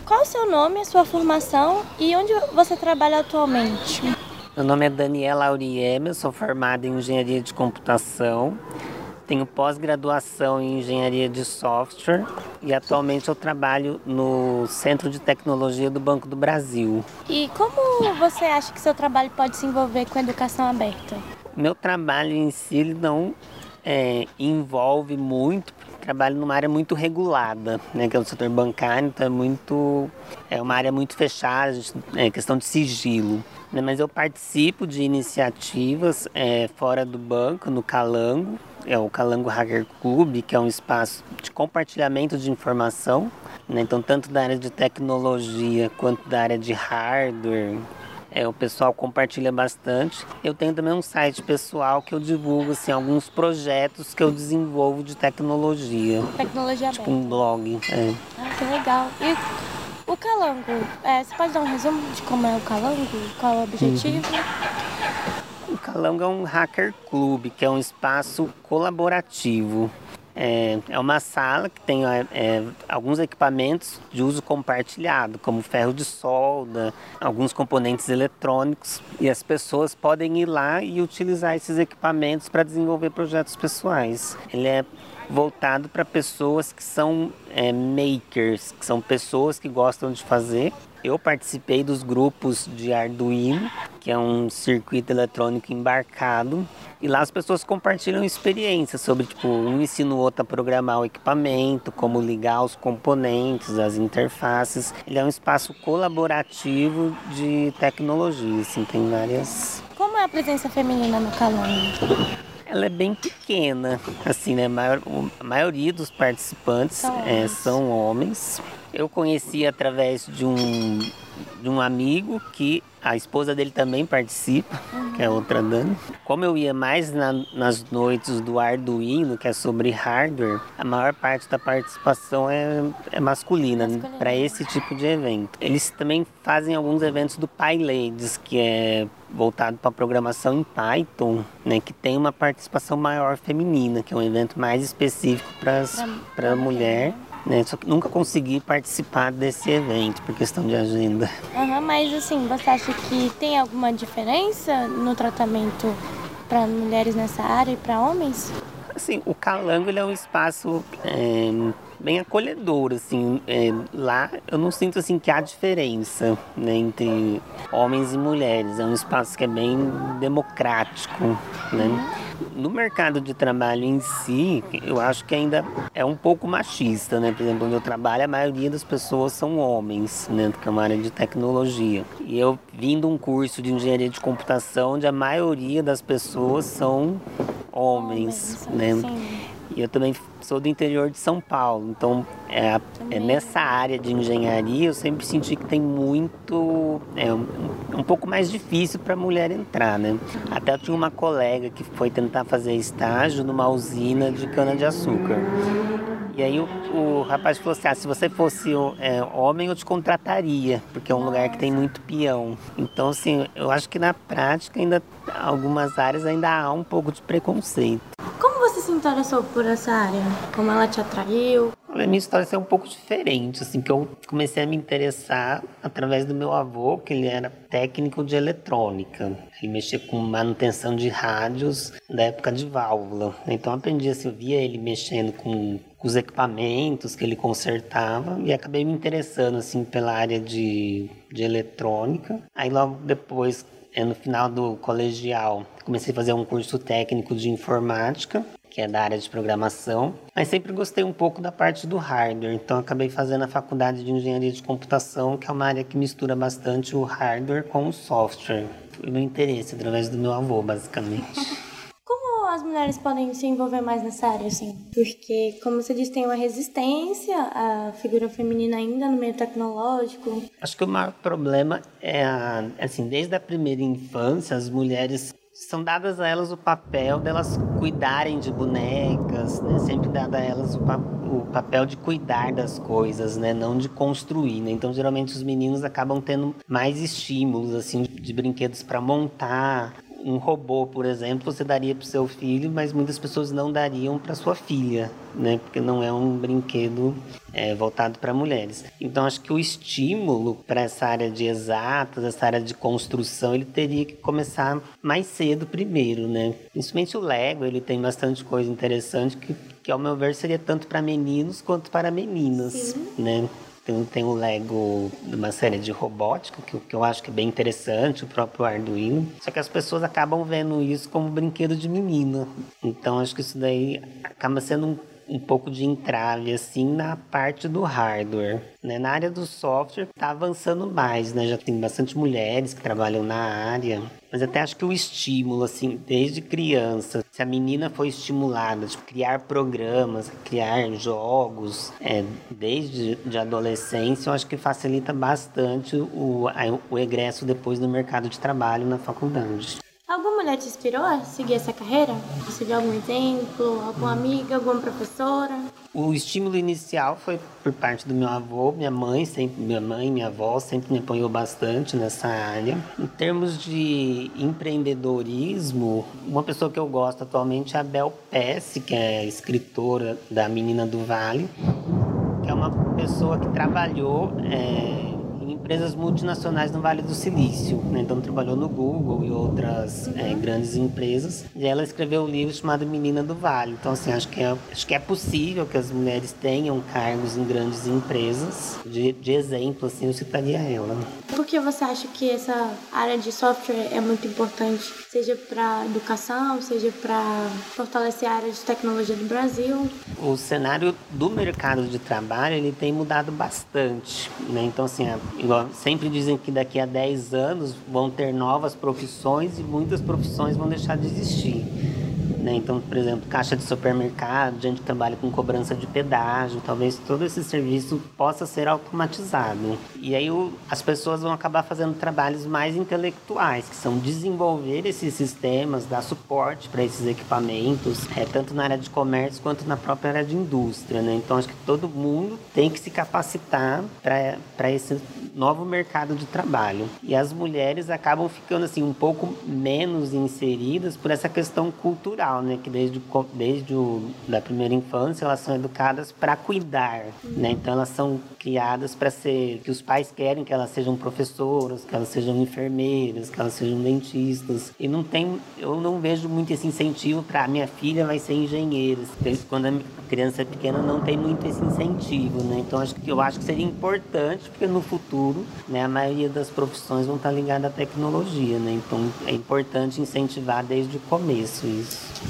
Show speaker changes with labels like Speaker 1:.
Speaker 1: Qual o seu nome, a sua formação e onde você trabalha atualmente?
Speaker 2: Meu nome é Daniela Aurieme, eu sou formada em Engenharia de Computação, tenho pós-graduação em Engenharia de Software e atualmente eu trabalho no Centro de Tecnologia do Banco do Brasil.
Speaker 1: E como você acha que seu trabalho pode se envolver com a educação aberta?
Speaker 2: Meu trabalho em si ele não envolve muito, porque trabalho numa área muito regulada, né, que é o setor bancário, então é uma área muito fechada, é questão de sigilo. Né, mas eu participo de iniciativas fora do banco, no Calango, é o Calango Hacker Club, que é um espaço de compartilhamento de informação, né, então tanto da área de tecnologia quanto da área de hardware. O pessoal compartilha bastante. Eu tenho também um site pessoal que eu divulgo assim, alguns projetos que eu desenvolvo de tecnologia.
Speaker 1: Tecnologia
Speaker 2: Tipo
Speaker 1: aberta.
Speaker 2: um blog.
Speaker 1: Ah, que legal. E o Calango, você pode dar um resumo de como é o Calango? Qual é o objetivo?
Speaker 2: O Calango é um hacker club, que é um espaço colaborativo. É uma sala que tem alguns equipamentos de uso compartilhado, como ferro de solda, alguns componentes eletrônicos, e as pessoas podem ir lá e utilizar esses equipamentos para desenvolver projetos pessoais. Ele é voltado para pessoas que são makers, que são pessoas que gostam de fazer. Eu participei dos grupos de Arduino, que é um circuito eletrônico embarcado, e lá as pessoas compartilham experiências sobre, tipo, um ensina o outro a programar o equipamento, como ligar os componentes, as interfaces. Ele é um espaço colaborativo de tecnologia, assim, tem várias...
Speaker 1: Como é a presença feminina no Calango?
Speaker 2: Ela é bem pequena, assim, né? A maioria dos participantes são homens. Eu conheci através de um amigo que a esposa dele também participa, que é outra Dani. Como eu ia mais nas noites do Arduino, que é sobre hardware, a maior parte da participação é masculina. Para esse tipo de evento. Eles também fazem alguns eventos do PyLadies, que é voltado para programação em Python, né, que tem uma participação maior feminina, que é um evento mais específico para a mulher. Né? Só que nunca consegui participar desse evento por questão de agenda.
Speaker 1: Mas assim, você acha que tem alguma diferença no tratamento para mulheres nessa área e para homens?
Speaker 2: Assim, o Calango ele é um espaço bem acolhedor, assim. Lá eu não sinto assim que há diferença, né, entre homens e mulheres. É um espaço que é bem democrático, né? No mercado de trabalho em si, eu acho que ainda é um pouco machista, né? Por exemplo, onde eu trabalho, a maioria das pessoas são homens, né? Porque é uma área de tecnologia. E eu vim de um curso de engenharia de computação, onde a maioria das pessoas são homens, né?
Speaker 1: Sim.
Speaker 2: E eu também sou do interior de São Paulo, então nessa área de engenharia eu sempre senti que tem muito, um pouco mais difícil para a mulher entrar, né? Até eu tinha uma colega que foi tentar fazer estágio numa usina de cana-de-açúcar. E aí o rapaz falou assim, se você fosse homem eu te contrataria, porque é um lugar que tem muito peão. Então assim, eu acho que na prática ainda, algumas áreas ainda há um pouco de preconceito.
Speaker 1: Como você se interessou por essa área? Como ela te atraiu?
Speaker 2: A minha história é um pouco diferente, assim, que eu comecei a me interessar através do meu avô, que ele era técnico de eletrônica. Ele mexia com manutenção de rádios da época de válvula. Então eu aprendi, assim, eu via ele mexendo com os equipamentos que ele consertava e acabei me interessando, assim, pela área de eletrônica. Aí logo depois, no final do colegial, comecei a fazer um curso técnico de informática, que é da área de programação, mas sempre gostei um pouco da parte do hardware, então acabei fazendo a faculdade de engenharia de computação, que é uma área que mistura bastante o hardware com o software. Foi meu interesse através do meu avô, basicamente.
Speaker 1: Como as mulheres podem se envolver mais nessa área, assim? Porque, como você disse, tem uma resistência à figura feminina ainda no meio tecnológico.
Speaker 2: Acho que o maior problema assim, desde a primeira infância, as mulheres são dadas a elas o papel delas cuidarem de bonecas, né? Sempre dado a elas o papel de cuidar das coisas, né? Não de construir, né? Então, geralmente, os meninos acabam tendo mais estímulos, assim, de brinquedos para montar. um robô, por exemplo, você daria para o seu filho, mas muitas pessoas não dariam para sua filha, né? Porque não é um brinquedo voltado para mulheres. Então, acho que o estímulo para essa área de exatas, essa área de construção, ele teria que começar mais cedo primeiro, né? Principalmente o Lego, ele tem bastante coisa interessante que ao meu ver, seria tanto para meninos quanto para meninas, né? Tem o Lego de uma série de robótica, que eu acho que é bem interessante, o próprio Arduino. Só que as pessoas acabam vendo isso como brinquedo de menina. Então, acho que isso daí acaba sendo um pouco de entrave, assim, na parte do hardware, né? Na área do software está avançando mais, né? Já tem bastante mulheres que trabalham na área, mas até acho que o estímulo, assim, desde criança, se a menina foi estimulada a criar programas, criar jogos, desde de adolescência, eu acho que facilita bastante o egresso depois no mercado de trabalho na faculdade.
Speaker 1: Alguma mulher te inspirou a seguir essa carreira? Você viu algum exemplo, alguma amiga, alguma professora?
Speaker 2: O estímulo inicial foi por parte do meu avô, minha mãe, minha avó sempre me apoiou bastante nessa área. Em termos de empreendedorismo, uma pessoa que eu gosto atualmente é a Bel Pesce, que é escritora da Menina do Vale, que é uma pessoa que trabalhou em empresas multinacionais no Vale do Silício, né? Então trabalhou no Google e outras grandes empresas, e ela escreveu um livro chamado Menina do Vale. Então, assim, acho que é possível que as mulheres tenham cargos em grandes empresas. De exemplo, assim, eu citaria ela.
Speaker 1: Por que você acha que essa área de software é muito importante, seja para educação, seja para fortalecer a área de tecnologia do Brasil?
Speaker 2: O cenário do mercado de trabalho, ele tem mudado bastante, né? Então, assim, igual sempre dizem que daqui a 10 anos vão ter novas profissões e muitas profissões vão deixar de existir, né? Então, por exemplo, caixa de supermercado, gente que trabalha com cobrança de pedágio, talvez todo esse serviço possa ser automatizado. E aí as pessoas vão acabar fazendo trabalhos mais intelectuais, que são desenvolver esses sistemas, dar suporte para esses equipamentos, tanto na área de comércio quanto na própria área de indústria, né? Então, acho que todo mundo tem que se capacitar para esse novo mercado de trabalho. E as mulheres acabam ficando assim um pouco menos inseridas por essa questão cultural, né? Que desde da primeira infância elas são educadas para cuidar, né? Então elas são criadas para ser, que os pais querem que elas sejam professoras, que elas sejam enfermeiras, que elas sejam dentistas. E eu não vejo muito esse incentivo para minha filha vai ser engenheira. Quando a criança é pequena não tem muito esse incentivo, né? Então eu acho que seria importante, porque no futuro, né, a maioria das profissões vão estar ligadas à tecnologia, né? Então é importante incentivar desde o começo isso.